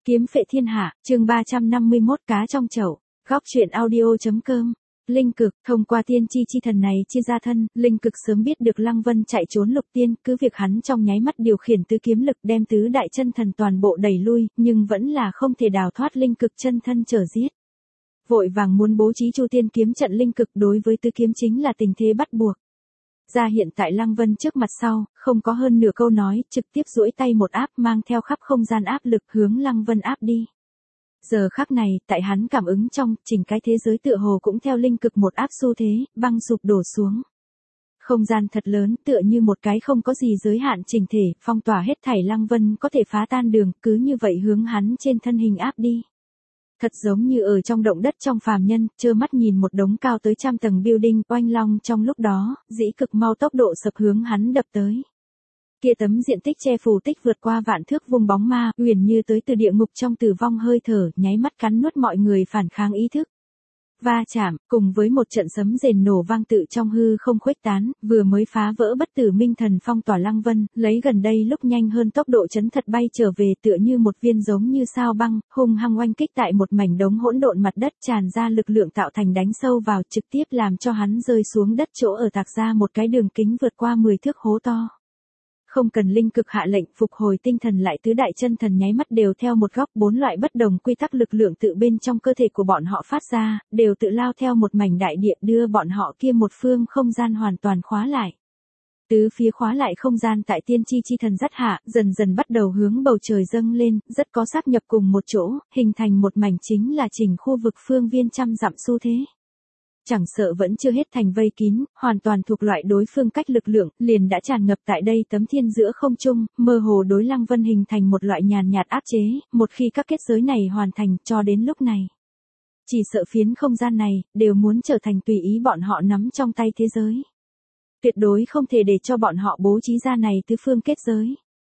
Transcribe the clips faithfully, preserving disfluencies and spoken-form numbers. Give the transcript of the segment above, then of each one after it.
Kiếm phệ thiên hạ, chương ba trăm năm mươi mốt cá trong chậu. Góc truyện audio.com. Linh cực, thông qua tiên chi chi thần này chia ra thân, linh cực sớm biết được Lăng Vân chạy trốn lục tiên, cứ việc hắn trong nháy mắt điều khiển tứ kiếm lực đem tứ đại chân thần toàn bộ đẩy lui, nhưng vẫn là không thể đào thoát linh cực chân thân trở giết. Vội vàng muốn bố trí chu tiên kiếm trận linh cực đối với tứ kiếm chính là tình thế bắt buộc. Ra hiện tại Lăng Vân trước mặt sau, không có hơn nửa câu nói, trực tiếp duỗi tay một áp mang theo khắp không gian áp lực hướng Lăng Vân áp đi. Giờ khắc này, tại hắn cảm ứng trong, chỉnh cái thế giới tựa hồ cũng theo linh cực một áp xu thế, băng sụp đổ xuống. Không gian thật lớn tựa như một cái không có gì giới hạn chỉnh thể, phong tỏa hết thảy Lăng Vân có thể phá tan đường, cứ như vậy hướng hắn trên thân hình áp đi. Thật giống như ở trong động đất trong phàm nhân, trơ mắt nhìn một đống cao tới trăm tầng building oanh long trong lúc đó, dĩ cực mau tốc độ sập hướng hắn đập tới. Kia tấm diện tích che phủ tích vượt qua vạn thước vùng bóng ma, uyển như tới từ địa ngục trong tử vong hơi thở, nháy mắt cắn nuốt mọi người phản kháng ý thức. Va chạm, cùng với một trận sấm rền nổ vang tự trong hư không khuếch tán, vừa mới phá vỡ bất tử minh thần phong tỏa Lăng Vân, lấy gần đây lúc nhanh hơn tốc độ chấn thật bay trở về tựa như một viên giống như sao băng, hung hăng oanh kích tại một mảnh đống hỗn độn mặt đất tràn ra lực lượng tạo thành đánh sâu vào trực tiếp làm cho hắn rơi xuống đất chỗ ở tạc ra một cái đường kính vượt qua mười thước hố to. Không cần linh cực hạ lệnh phục hồi tinh thần lại tứ đại chân thần nháy mắt đều theo một góc bốn loại bất đồng quy tắc lực lượng tự bên trong cơ thể của bọn họ phát ra, đều tự lao theo một mảnh đại địa đưa bọn họ kia một phương không gian hoàn toàn khóa lại. Tứ phía khóa lại không gian tại tiên chi chi thần dắt hạ, dần dần bắt đầu hướng bầu trời dâng lên, rất có sáp nhập cùng một chỗ, hình thành một mảnh chính là chỉnh khu vực phương viên trăm dặm xu thế. Chẳng sợ vẫn chưa hết thành vây kín, hoàn toàn thuộc loại đối phương cách lực lượng, liền đã tràn ngập tại đây tấm thiên giữa không trung, mơ hồ đối Lăng Vân hình thành một loại nhàn nhạt áp chế, một khi các kết giới này hoàn thành cho đến lúc này. Chỉ sợ phiến không gian này, đều muốn trở thành tùy ý bọn họ nắm trong tay thế giới. Tuyệt đối không thể để cho bọn họ bố trí ra này tứ phương kết giới.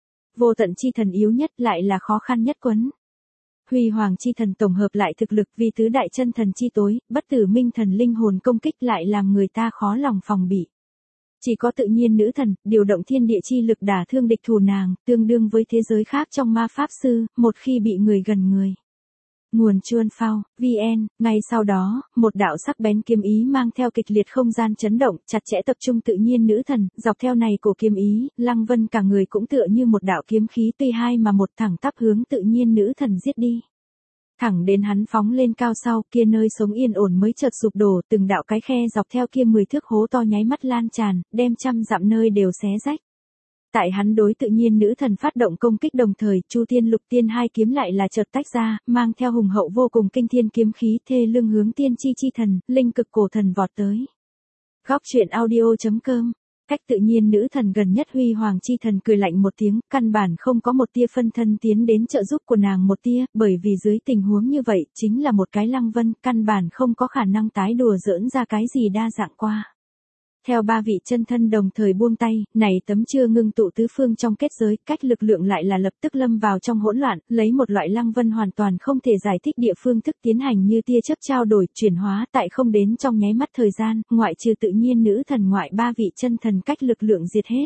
Vô tận chi thần yếu nhất lại là khó khăn nhất quấn. Huy hoàng chi thần tổng hợp lại thực lực vì tứ đại chân thần chi tối, bất tử minh thần linh hồn công kích lại làm người ta khó lòng phòng bị. Chỉ có tự nhiên nữ thần, điều động thiên địa chi lực đả thương địch thù nàng, tương đương với thế giới khác trong ma pháp sư, một khi bị người gần người. Nguồn chuôn phao, vn, ngay sau đó, một đạo sắc bén kiếm ý mang theo kịch liệt không gian chấn động, chặt chẽ tập trung tự nhiên nữ thần, dọc theo này cổ kiếm ý, Lăng Vân cả người cũng tựa như một đạo kiếm khí tuy hai mà một thẳng tắp hướng tự nhiên nữ thần giết đi. Thẳng đến hắn phóng lên cao sau, kia nơi sống yên ổn mới chợt sụp đổ, từng đạo cái khe dọc theo kia mười thước hố to nháy mắt lan tràn, đem trăm dặm nơi đều xé rách. Tại hắn đối tự nhiên nữ thần phát động công kích đồng thời, Chu Tiên Lục Tiên hai kiếm lại là chợt tách ra, mang theo hùng hậu vô cùng kinh thiên kiếm khí thê lưng hướng tiên chi chi thần, linh cực cổ thần vọt tới. Góc truyện audio.com. Cách tự nhiên nữ thần gần nhất Huy hoàng chi thần cười lạnh một tiếng, căn bản không có một tia phân thân tiến đến trợ giúp của nàng một tia, bởi vì dưới tình huống như vậy, chính là một cái Lăng Vân, căn bản không có khả năng tái đùa giỡn ra cái gì đa dạng qua. Theo ba vị chân thân đồng thời buông tay, này tấm chưa ngưng tụ tứ phương trong kết giới, cách lực lượng lại là lập tức lâm vào trong hỗn loạn, lấy một loại Lăng Vân hoàn toàn không thể giải thích địa phương thức tiến hành như tia chớp trao đổi, chuyển hóa, tại không đến trong nháy mắt thời gian, ngoại trừ tự nhiên nữ thần ngoại ba vị chân thần cách lực lượng diệt hết.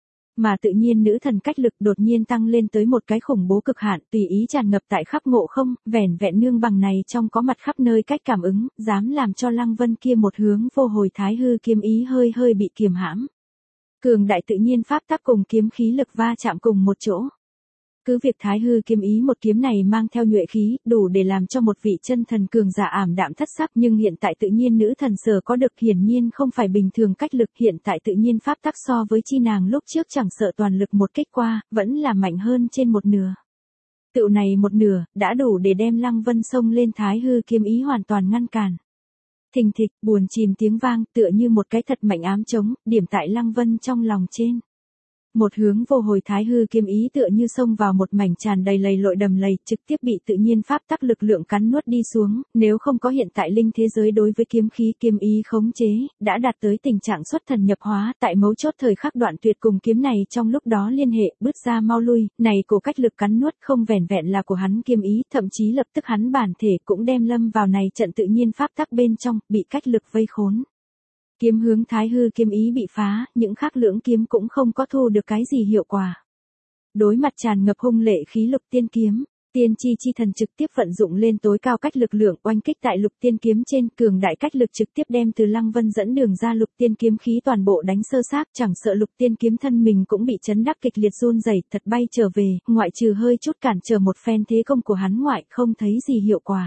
Mà tự nhiên nữ thần cách lực đột nhiên tăng lên tới một cái khủng bố cực hạn, tùy ý tràn ngập tại khắp ngộ không, vẻn vẹn nương bằng này trong có mặt khắp nơi cách cảm ứng, dám làm cho Lăng Vân kia một hướng vô hồi thái hư kiếm ý hơi hơi bị kiềm hãm. Cường đại tự nhiên pháp tắc cùng kiếm khí lực va chạm cùng một chỗ. Cứ việc thái hư kiếm ý một kiếm này mang theo nhuệ khí, đủ để làm cho một vị chân thần cường giả ảm đạm thất sắc, nhưng hiện tại tự nhiên nữ thần sở có được hiển nhiên không phải bình thường cách lực, hiện tại tự nhiên pháp tắc so với chi nàng lúc trước chẳng sợ toàn lực một kích qua, vẫn là mạnh hơn trên một nửa. Tựu này một nửa, đã đủ để đem Lăng Vân xông lên thái hư kiếm ý hoàn toàn ngăn cản. Thình thịch, buồn chìm tiếng vang, tựa như một cái thật mạnh ám trống, điểm tại Lăng Vân trong lòng trên. Một hướng vô hồi thái hư kiếm ý tựa như xông vào một mảnh tràn đầy lầy lội đầm lầy, trực tiếp bị tự nhiên pháp tắc lực lượng cắn nuốt đi xuống, nếu không có hiện tại linh thế giới đối với kiếm khí kiếm ý khống chế, đã đạt tới tình trạng xuất thần nhập hóa, tại mấu chốt thời khắc đoạn tuyệt cùng kiếm này trong lúc đó liên hệ, bứt ra mau lui, này cổ cách lực cắn nuốt không vẻn vẹn là của hắn kiếm ý, thậm chí lập tức hắn bản thể cũng đem lâm vào này trận tự nhiên pháp tắc bên trong, bị cách lực vây khốn. Kiếm hướng thái hư kiếm ý bị phá, những khác lưỡng kiếm cũng không có thu được cái gì hiệu quả. Đối mặt tràn ngập hung lệ khí lục tiên kiếm, Tiên tri chi thần trực tiếp vận dụng lên tối cao cách lực lượng oanh kích tại lục tiên kiếm trên, cường đại cách lực trực tiếp đem từ Lăng Vân dẫn đường ra lục tiên kiếm khí toàn bộ đánh sơ xác, chẳng sợ lục tiên kiếm thân mình cũng bị chấn đắc kịch liệt run rẩy, thật bay trở về, ngoại trừ hơi chút cản trở một phen thế công của hắn ngoại, không thấy gì hiệu quả.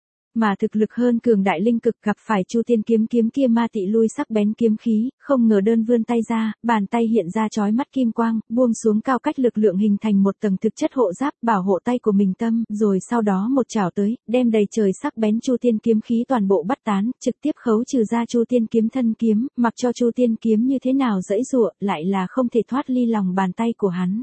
Mà thực lực hơn cường đại linh cực gặp phải Chu Tiên kiếm kiếm kia ma tị lui sắc bén kiếm khí, không ngờ đơn vươn tay ra, bàn tay hiện ra chói mắt kim quang, buông xuống cao cách lực lượng hình thành một tầng thực chất hộ giáp bảo hộ tay của mình tâm, rồi sau đó một chảo tới, đem đầy trời sắc bén Chu Tiên kiếm khí toàn bộ bắt tán, trực tiếp khấu trừ ra Chu Tiên kiếm thân kiếm, mặc cho Chu Tiên kiếm như thế nào giãy giụa, lại là không thể thoát ly lòng bàn tay của hắn.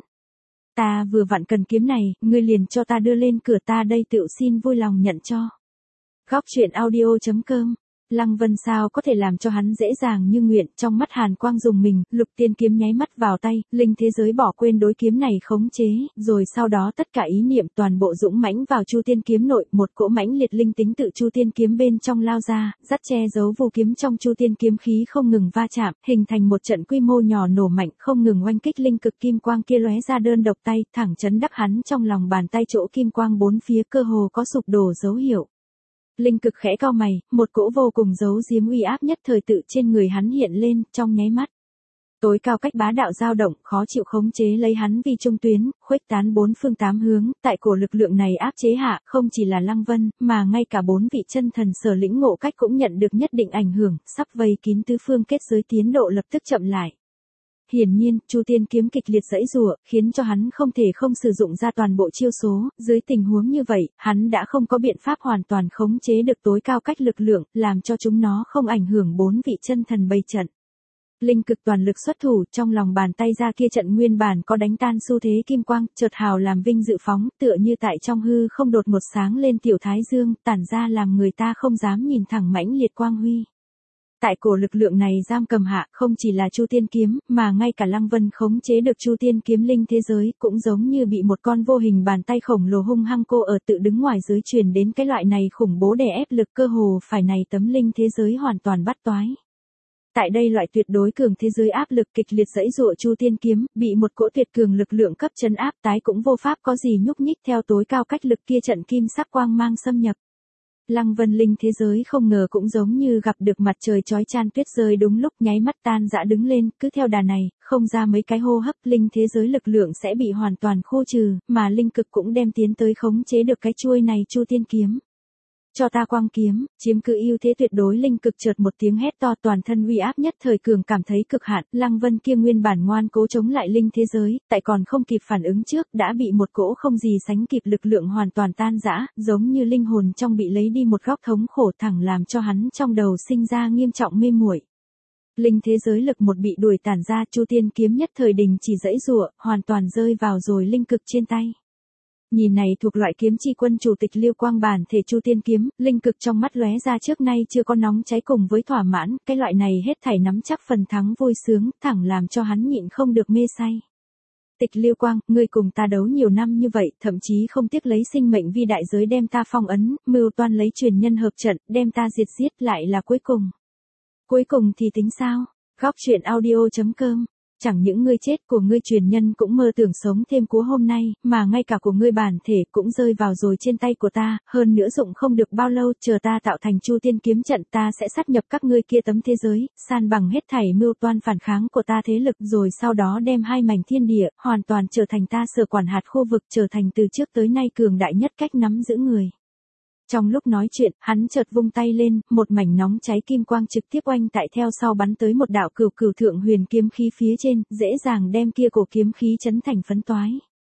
Ta vừa vặn cần kiếm này, ngươi liền cho ta đưa lên cửa, ta đây tự xin vui lòng nhận cho. Góc truyện audio.com. Lăng Vân sao có thể làm cho hắn dễ dàng như nguyện, trong mắt hàn quang dùng mình, lục tiên kiếm nháy mắt vào tay, linh thế giới bỏ quên đối kiếm này khống chế, rồi sau đó tất cả ý niệm toàn bộ dũng mãnh vào Chu Tiên kiếm nội, một cỗ mãnh liệt linh tính tự Chu Tiên kiếm bên trong lao ra, dắt che giấu vô kiếm trong Chu Tiên kiếm khí không ngừng va chạm, hình thành một trận quy mô nhỏ nổ mạnh, không ngừng oanh kích linh cực kim quang kia lóe ra đơn độc tay, thẳng chấn đắc hắn trong lòng bàn tay chỗ kim quang bốn phía cơ hồ có sụp đổ dấu hiệu. Linh cực khẽ cau mày, một cỗ vô cùng giấu giếm uy áp nhất thời tự trên người hắn hiện lên, trong nháy mắt. Tối cao cách bá đạo dao động, khó chịu khống chế lấy hắn vì trung tuyến, khuếch tán bốn phương tám hướng, tại cổ lực lượng này áp chế hạ, không chỉ là Lăng Vân, mà ngay cả bốn vị chân thần sở lĩnh ngộ cách cũng nhận được nhất định ảnh hưởng, sắp vây kín tứ phương kết giới tiến độ lập tức chậm lại. Hiển nhiên, Chu Tiên kiếm kịch liệt giãy giụa, khiến cho hắn không thể không sử dụng ra toàn bộ chiêu số, dưới tình huống như vậy, hắn đã không có biện pháp hoàn toàn khống chế được tối cao cách lực lượng, làm cho chúng nó không ảnh hưởng bốn vị chân thần bày trận. Linh cực toàn lực xuất thủ, trong lòng bàn tay ra kia trận nguyên bản có đánh tan xu thế kim quang, chợt hào làm vinh dự phóng, tựa như tại trong hư không đột một sáng lên tiểu thái dương, tản ra làm người ta không dám nhìn thẳng mãnh liệt quang huy. Tại cổ lực lượng này giam cầm hạ, không chỉ là Chu Tiên kiếm, mà ngay cả Lăng Vân khống chế được Chu Tiên kiếm linh thế giới, cũng giống như bị một con vô hình bàn tay khổng lồ hung hăng cô ở tự đứng ngoài dưới truyền đến cái loại này khủng bố đè ép lực, cơ hồ phải này tấm linh thế giới hoàn toàn bắt toái. Tại đây loại tuyệt đối cường thế giới áp lực kịch liệt giãy giụa Chu Tiên kiếm, bị một cỗ tuyệt cường lực lượng cấp chân áp, tái cũng vô pháp có gì nhúc nhích theo tối cao cách lực kia trận kim sắc quang mang xâm nhập. Lăng Vân linh thế giới không ngờ cũng giống như gặp được mặt trời chói chan, tuyết rơi đúng lúc, nháy mắt tan rã đứng lên, cứ theo đà này, không ra mấy cái hô hấp, linh thế giới lực lượng sẽ bị hoàn toàn khô trừ, mà linh cực cũng đem tiến tới khống chế được cái chuôi này Chu Tiên kiếm. Cho ta quang kiếm, chiếm cứ ưu thế tuyệt đối. Linh cực chợt một tiếng hét to, toàn thân uy áp nhất thời cường cảm thấy cực hạn, Lăng Vân kia nguyên bản ngoan cố chống lại linh thế giới, tại còn không kịp phản ứng trước, đã bị một cỗ không gì sánh kịp lực lượng hoàn toàn tan rã, giống như linh hồn trong bị lấy đi một góc thống khổ, thẳng làm cho hắn trong đầu sinh ra nghiêm trọng mê muội. Linh thế giới lực một bị đuổi tản ra, Chu Tiên kiếm nhất thời đình chỉ giãy giụa, hoàn toàn rơi vào rồi linh cực trên tay. Nhìn này thuộc loại kiếm chi quân chủ tịch Lưu Quang bản thể Chu Tiên kiếm, linh cực trong mắt lóe ra trước nay chưa có nóng cháy cùng với thỏa mãn, cái loại này hết thảy nắm chắc phần thắng vui sướng, thẳng làm cho hắn nhịn không được mê say. Tịch Lưu Quang, ngươi cùng ta đấu nhiều năm như vậy, thậm chí không tiếc lấy sinh mệnh vi đại giới đem ta phong ấn, mưu toan lấy truyền nhân hợp trận, đem ta diệt giết, lại là cuối cùng. Cuối cùng thì tính sao? Góc truyện audio.com. Chẳng những ngươi chết, của ngươi truyền nhân cũng mơ tưởng sống thêm cú hôm nay, mà ngay cả của ngươi bản thể cũng rơi vào rồi trên tay của ta, hơn nữa dụng không được bao lâu, chờ ta tạo thành Chu Tiên kiếm trận, ta sẽ sát nhập các ngươi kia tấm thế giới, san bằng hết thảy mưu toan phản kháng của ta thế lực, rồi sau đó đem hai mảnh thiên địa, hoàn toàn trở thành ta sở quản hạt khu vực, trở thành từ trước tới nay cường đại nhất cách nắm giữ người. Trong lúc nói chuyện, hắn chợt vung tay lên, một mảnh nóng cháy kim quang trực tiếp oanh tại theo sau bắn tới một đạo cửu cửu thượng huyền kiếm khí phía trên, dễ dàng đem kia cổ kiếm khí chấn thành phấn toái.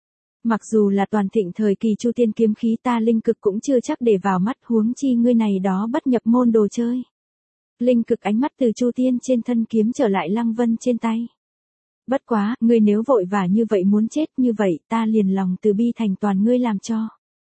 Mặc dù là toàn thịnh thời kỳ Chu Tiên kiếm khí, ta linh cực cũng chưa chắc để vào mắt, huống chi ngươi này đó bất nhập môn đồ chơi. Linh cực ánh mắt từ Chu Tiên trên thân kiếm trở lại Lăng Vân trên tay. Bất quá, ngươi nếu vội vã như vậy muốn chết như vậy, ta liền lòng từ bi thành toàn ngươi làm cho.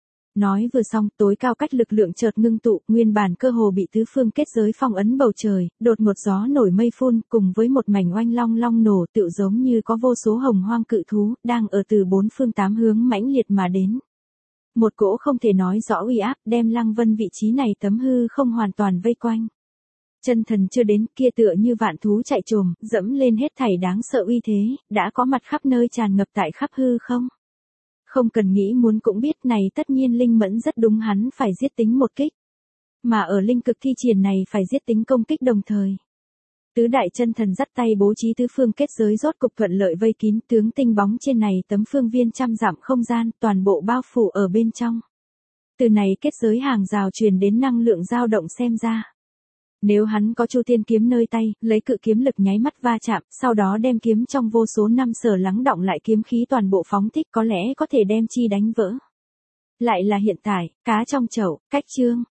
Nói vừa xong, tối cao cách lực lượng chợt ngưng tụ, nguyên bản cơ hồ bị tứ phương kết giới phong ấn bầu trời, đột một gió nổi mây phun, cùng với một mảnh oanh long long nổ, tựu giống như có vô số hồng hoang cự thú, đang ở từ bốn phương tám hướng mãnh liệt mà đến. Một cỗ không thể nói rõ uy áp, đem Lăng Vân vị trí này tấm hư không hoàn toàn vây quanh. Chân thần chưa đến, kia tựa như vạn thú chạy trồm, dẫm lên hết thảy đáng sợ uy thế, đã có mặt khắp nơi tràn ngập tại khắp hư không. Không cần nghĩ muốn cũng biết này tất nhiên linh mẫn rất đúng hắn phải giết tính một kích. Mà ở linh cực thi triển này phải giết tính công kích đồng thời. Tứ đại chân thần dắt tay bố trí tứ phương kết giới rốt cục thuận lợi vây kín tướng tinh bóng trên này tấm phương viên trăm dặm không gian toàn bộ bao phủ ở bên trong. Từ này kết giới hàng rào truyền đến năng lượng dao động xem ra. Nếu hắn có Chu Thiên kiếm nơi tay, lấy cự kiếm lực nháy mắt va chạm, sau đó đem kiếm trong vô số năm sở lắng đọng lại kiếm khí toàn bộ phóng thích có lẽ có thể đem chi đánh vỡ. Lại là hiện tại, cá trong chậu, cách chương.